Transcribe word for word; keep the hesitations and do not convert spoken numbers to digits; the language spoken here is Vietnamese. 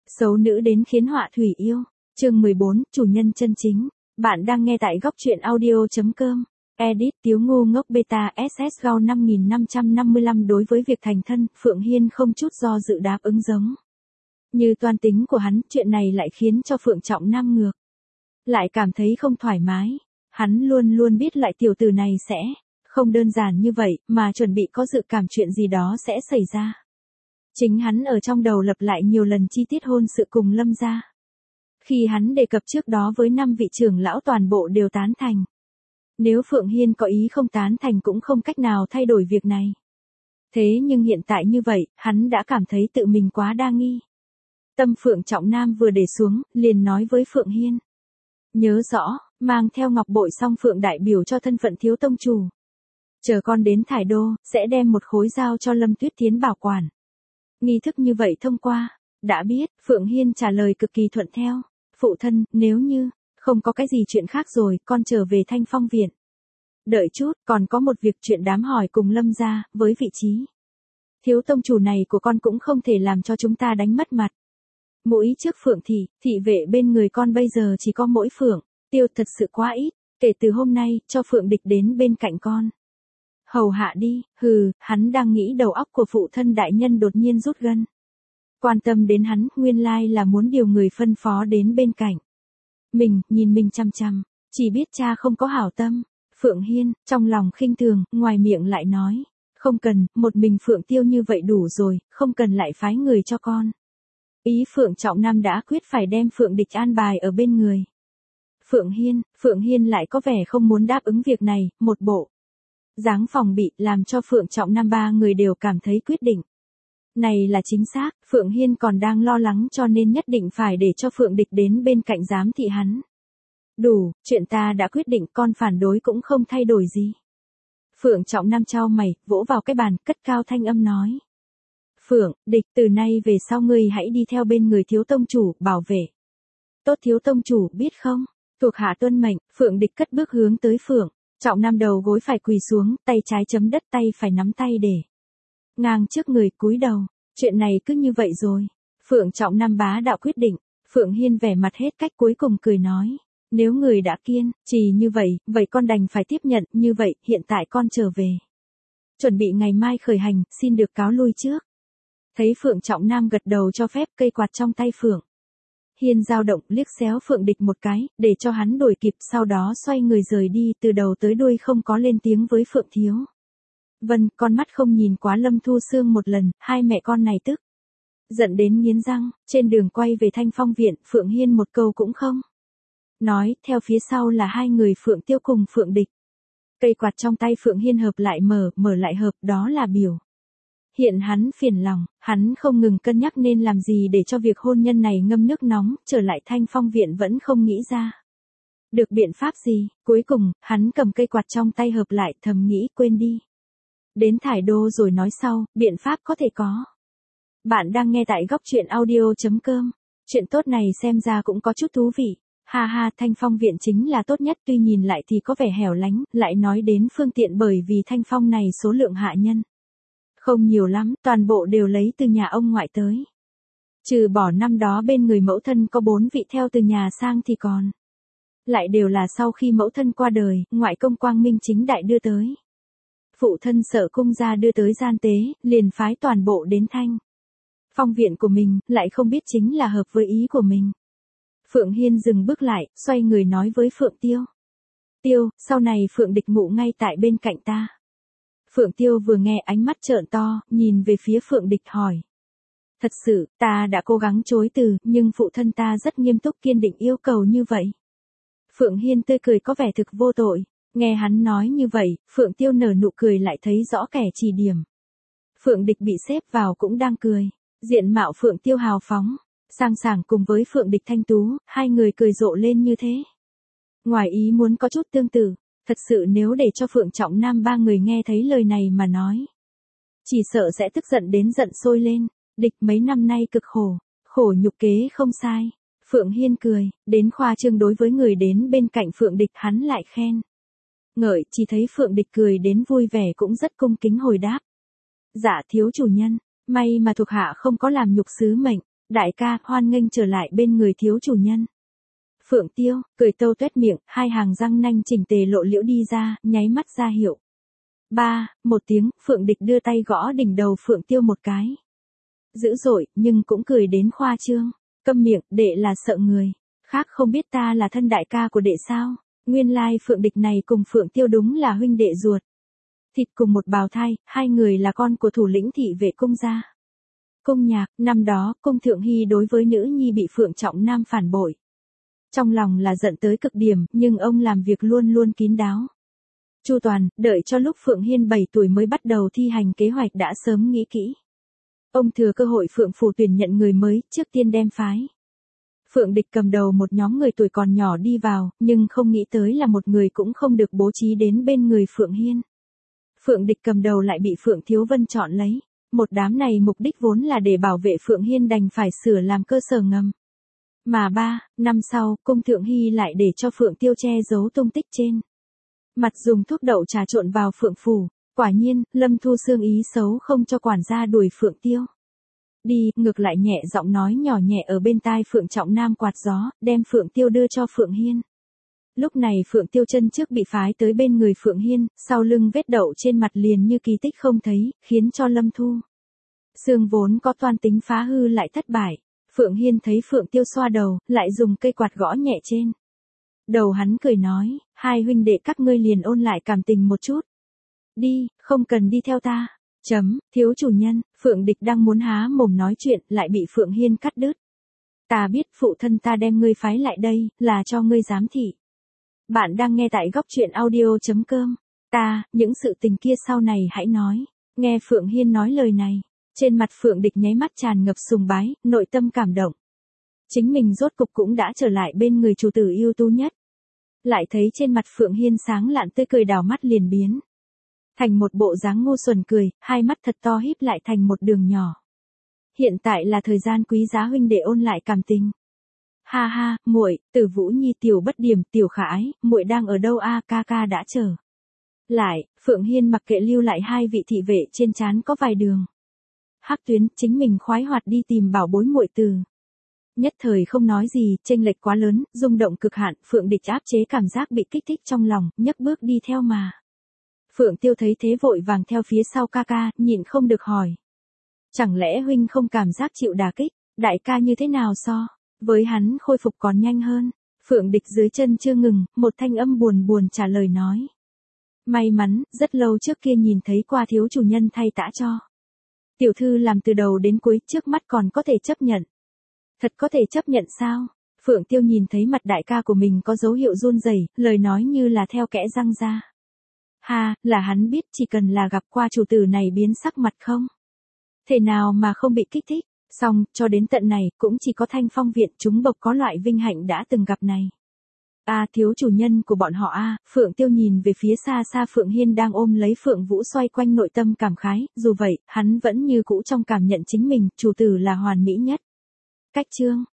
Xấu nữ đến khiến họa thủy yêu. Chương mười bốn, chủ nhân chân chính. Bạn đang nghe tại góc truyện audio chấm com. Edit Tiếu ngu ngốc beta ét ét giê a u năm nghìn năm trăm năm mươi lăm. Đối với việc thành thân, Phượng Hiên không chút do dự đáp ứng giống. Như toan tính của hắn, chuyện này lại khiến cho Phượng Trọng Nam ngược. Lại cảm thấy không thoải mái. Hắn luôn luôn biết loại tiểu tử này sẽ không đơn giản như vậy, mà chuẩn bị có dự cảm chuyện gì đó sẽ xảy ra. Chính hắn ở trong đầu lập lại nhiều lần chi tiết hôn sự cùng Lâm gia. Khi hắn đề cập trước đó với năm vị trưởng lão toàn bộ đều tán thành. Nếu Phượng Hiên có ý không tán thành cũng không cách nào thay đổi việc này. Thế nhưng hiện tại như vậy, hắn đã cảm thấy tự mình quá đa nghi. Tâm Phượng Trọng Nam vừa để xuống, liền nói với Phượng Hiên. Nhớ rõ, mang theo ngọc bội xong Phượng đại biểu cho thân phận thiếu tông chủ. Chờ con đến Thải Đô, sẽ đem một khối giao cho Lâm Tuyết Thiến bảo quản. Nghi thức như vậy thông qua. Đã biết, Phượng Hiên trả lời cực kỳ thuận theo. Phụ thân, nếu như, không có cái gì chuyện khác rồi, con trở về Thanh Phong viện. Đợi chút, còn có một việc chuyện đám hỏi cùng Lâm gia, với vị trí. Thiếu tông chủ này của con cũng không thể làm cho chúng ta đánh mất mặt. Mũi trước Phượng thị, thị vệ bên người con bây giờ chỉ có mỗi Phượng, Tiêu thật sự quá ít, kể từ hôm nay, cho Phượng địch đến bên cạnh con. Hầu hạ đi, hừ, hắn đang nghĩ đầu óc của phụ thân đại nhân đột nhiên rút gân. Quan tâm đến hắn, nguyên lai là muốn điều người phân phó đến bên cạnh. Mình, nhìn mình chăm chăm, chỉ biết cha không có hảo tâm. Phượng Hiên, trong lòng khinh thường, ngoài miệng lại nói. Không cần, một mình Phượng Tiêu như vậy đủ rồi, không cần lại phái người cho con. Ý Phượng Trọng Nam đã quyết phải đem Phượng địch an bài ở bên người. Phượng Hiên, Phượng Hiên lại có vẻ không muốn đáp ứng việc này, một bộ dáng phòng bị làm cho Phượng Trọng Nam ba người đều cảm thấy quyết định. Này là chính xác, Phượng Hiên còn đang lo lắng cho nên nhất định phải để cho Phượng địch đến bên cạnh giám thị hắn. Đủ, chuyện ta đã quyết định, con phản đối cũng không thay đổi gì. Phượng Trọng Nam chau mày, vỗ vào cái bàn, cất cao thanh âm nói. Phượng, địch, từ nay về sau ngươi hãy đi theo bên người thiếu tông chủ, bảo vệ. Tốt thiếu tông chủ, biết không? Thuộc hạ tuân mệnh, Phượng địch cất bước hướng tới Phượng Trọng Nam, đầu gối phải quỳ xuống, tay trái chấm đất, tay phải nắm tay để ngang trước người, cúi đầu. Chuyện này cứ như vậy rồi. Phượng Trọng Nam bá đạo quyết định. Phượng Hiên vẻ mặt hết cách cuối cùng cười nói. Nếu người đã kiên trì như vậy, vậy con đành phải tiếp nhận, như vậy, hiện tại con trở về. Chuẩn bị ngày mai khởi hành, xin được cáo lui trước. Thấy Phượng Trọng Nam gật đầu cho phép, cây quạt trong tay Phượng Hiên dao động, liếc xéo Phượng địch một cái, để cho hắn đuổi kịp, sau đó xoay người rời đi, từ đầu tới đuôi không có lên tiếng với Phượng thiếu. Vân, con mắt không nhìn quá Lâm Thu Sương một lần, hai mẹ con này tức giận đến nghiến răng. Trên đường quay về Thanh Phong viện, Phượng Hiên một câu cũng không nói, theo phía sau là hai người Phượng Tiêu cùng Phượng địch. Cây quạt trong tay Phượng Hiên hợp lại mở, mở lại hợp, đó là biểu hiện hắn phiền lòng, hắn không ngừng cân nhắc nên làm gì để cho việc hôn nhân này ngâm nước nóng, trở lại Thanh Phong viện vẫn không nghĩ ra được biện pháp gì. Cuối cùng, hắn cầm cây quạt trong tay hợp lại, thầm nghĩ quên đi. Đến Thải Đô rồi nói sau, biện pháp có thể có. Bạn đang nghe tại góc truyện audio chấm com. Chuyện tốt này xem ra cũng có chút thú vị. Ha ha, Thanh Phong viện chính là tốt nhất, tuy nhìn lại thì có vẻ hẻo lánh, lại nói đến phương tiện bởi vì Thanh Phong này số lượng hạ nhân không nhiều lắm, toàn bộ đều lấy từ nhà ông ngoại tới. Trừ bỏ năm đó bên người mẫu thân có bốn vị theo từ nhà sang thì còn lại đều là sau khi mẫu thân qua đời, ngoại công quang minh chính đại đưa tới. Phụ thân sợ cung gia đưa tới gian tế, liền phái toàn bộ đến Thanh Phong viện của mình, lại không biết chính là hợp với ý của mình. Phượng Hiên dừng bước lại, xoay người nói với Phượng Tiêu. Tiêu, sau này Phượng địch ngủ ngay tại bên cạnh ta. Phượng Tiêu vừa nghe ánh mắt trợn to, nhìn về phía Phượng địch hỏi. Thật sự, ta đã cố gắng chối từ, nhưng phụ thân ta rất nghiêm túc kiên định yêu cầu như vậy. Phượng Hiên tươi cười có vẻ thực vô tội. Nghe hắn nói như vậy, Phượng Tiêu nở nụ cười, lại thấy rõ kẻ chỉ điểm. Phượng địch bị xếp vào cũng đang cười. Diện mạo Phượng Tiêu hào phóng, sang sảng cùng với Phượng địch thanh tú, hai người cười rộ lên như thế. Ngoài ý muốn có chút tương tự, thật sự nếu để cho Phượng Trọng Nam ba người nghe thấy lời này mà nói, chỉ sợ sẽ tức giận đến giận sôi lên. Địch mấy năm nay cực khổ, khổ nhục kế không sai. Phượng Hiên cười, đến khoa trương đối với người đến bên cạnh Phượng địch hắn lại khen ngợi, chỉ thấy Phượng địch cười đến vui vẻ cũng rất cung kính hồi đáp. Dạ thiếu chủ nhân, may mà thuộc hạ không có làm nhục sứ mệnh. Đại ca, hoan nghênh trở lại bên người thiếu chủ nhân. Phượng Tiêu, cười tâu tuét miệng, hai hàng răng nanh chỉnh tề lộ liễu đi ra, nháy mắt ra hiệu. Ba, một tiếng, Phượng Địch đưa tay gõ đỉnh đầu Phượng Tiêu một cái. Dữ dội, nhưng cũng cười đến khoa trương. Câm miệng, đệ là sợ người. Khác không biết ta là thân đại ca của đệ sao. Nguyên lai Phượng Địch này cùng Phượng Tiêu đúng là huynh đệ ruột. Thịt cùng một bào thai, hai người là con của thủ lĩnh thị vệ cung gia. Cung Nhạc, năm đó, cung Thượng Hy đối với nữ nhi bị Phượng Trọng Nam phản bội. Trong lòng là giận tới cực điểm, nhưng ông làm việc luôn luôn kín đáo. Chu toàn, đợi cho lúc Phượng Hiên bảy tuổi mới bắt đầu thi hành kế hoạch đã sớm nghĩ kỹ. Ông thừa cơ hội Phượng phủ tuyển nhận người mới, trước tiên đem phái. Phượng Địch cầm đầu một nhóm người tuổi còn nhỏ đi vào, nhưng không nghĩ tới là một người cũng không được bố trí đến bên người Phượng Hiên. Phượng Địch cầm đầu lại bị Phượng Thiếu Vân chọn lấy. Một đám này mục đích vốn là để bảo vệ Phượng Hiên đành phải sửa làm cơ sở ngầm. Mà ba, năm sau, cung Thượng Hy lại để cho Phượng Tiêu che giấu tung tích trên mặt dùng thuốc đậu trà trộn vào Phượng phủ. Quả nhiên, Lâm Thu Sương ý xấu không cho quản gia đuổi Phượng Tiêu đi, ngược lại nhẹ giọng nói nhỏ nhẹ ở bên tai Phượng Trọng Nam quạt gió, đem Phượng Tiêu đưa cho Phượng Hiên. Lúc này Phượng Tiêu chân trước bị phái tới bên người Phượng Hiên, sau lưng vết đậu trên mặt liền như kỳ tích không thấy, khiến cho Lâm Thu Sương vốn có toan tính phá hư lại thất bại. Phượng Hiên thấy Phượng Tiêu xoa đầu, lại dùng cây quạt gõ nhẹ trên đầu hắn, cười nói, hai huynh đệ các ngươi liền ôn lại cảm tình một chút. Đi, không cần đi theo ta. Chấm, thiếu chủ nhân, Phượng Địch đang muốn há mồm nói chuyện, lại bị Phượng Hiên cắt đứt. Ta biết phụ thân ta đem ngươi phái lại đây, là cho ngươi giám thị. Bạn đang nghe tại góc truyện audio.com. Ta, những sự tình kia sau này hãy nói. Nghe Phượng Hiên nói lời này, trên mặt Phượng Địch nháy mắt tràn ngập sùng bái, nội tâm cảm động. Chính mình rốt cục cũng đã trở lại bên người chủ tử ưu tú nhất. Lại thấy trên mặt Phượng Hiên sáng lạn tươi cười, đảo mắt liền biến thành một bộ dáng ngu xuẩn cười, hai mắt thật to híp lại thành một đường nhỏ. Hiện tại là thời gian quý giá huynh đệ ôn lại cảm tình. Ha ha, muội, Tử Vũ Nhi tiểu bất điểm, tiểu khả ái, muội đang ở đâu a? Ca ca đã trở lại. Phượng Hiên mặc kệ lưu lại hai vị thị vệ, trên trán có vài đường hắc tuyến, chính mình khoái hoạt đi tìm bảo bối muội từ. Nhất thời không nói gì, chênh lệch quá lớn, rung động cực hạn, Phượng Địch áp chế cảm giác bị kích thích trong lòng, nhấc bước đi theo mà. Phượng Tiêu thấy thế vội vàng theo phía sau ca ca, nhịn không được hỏi. Chẳng lẽ huynh không cảm giác chịu đả kích, đại ca như thế nào so với hắn khôi phục còn nhanh hơn? Phượng Địch dưới chân chưa ngừng, một thanh âm buồn buồn trả lời nói. May mắn, rất lâu trước kia nhìn thấy qua thiếu chủ nhân thay tã cho tiểu thư làm từ đầu đến cuối, trước mắt còn có thể chấp nhận. Thật có thể chấp nhận sao? Phượng Tiêu nhìn thấy mặt đại ca của mình có dấu hiệu run rẩy, lời nói như là theo kẽ răng ra. Ha, là hắn biết chỉ cần là gặp qua chủ tử này biến sắc mặt không thể nào mà không bị kích thích. Xong, cho đến tận này, cũng chỉ có Thanh Phong viện chúng bộc có loại vinh hạnh đã từng gặp này. A à, thiếu chủ nhân của bọn họ a à, Phượng Tiêu nhìn về phía xa xa Phượng Hiên đang ôm lấy Phượng Vũ xoay quanh, nội tâm cảm khái, dù vậy, hắn vẫn như cũ trong cảm nhận chính mình, chủ tử là hoàn mỹ nhất. Cách chương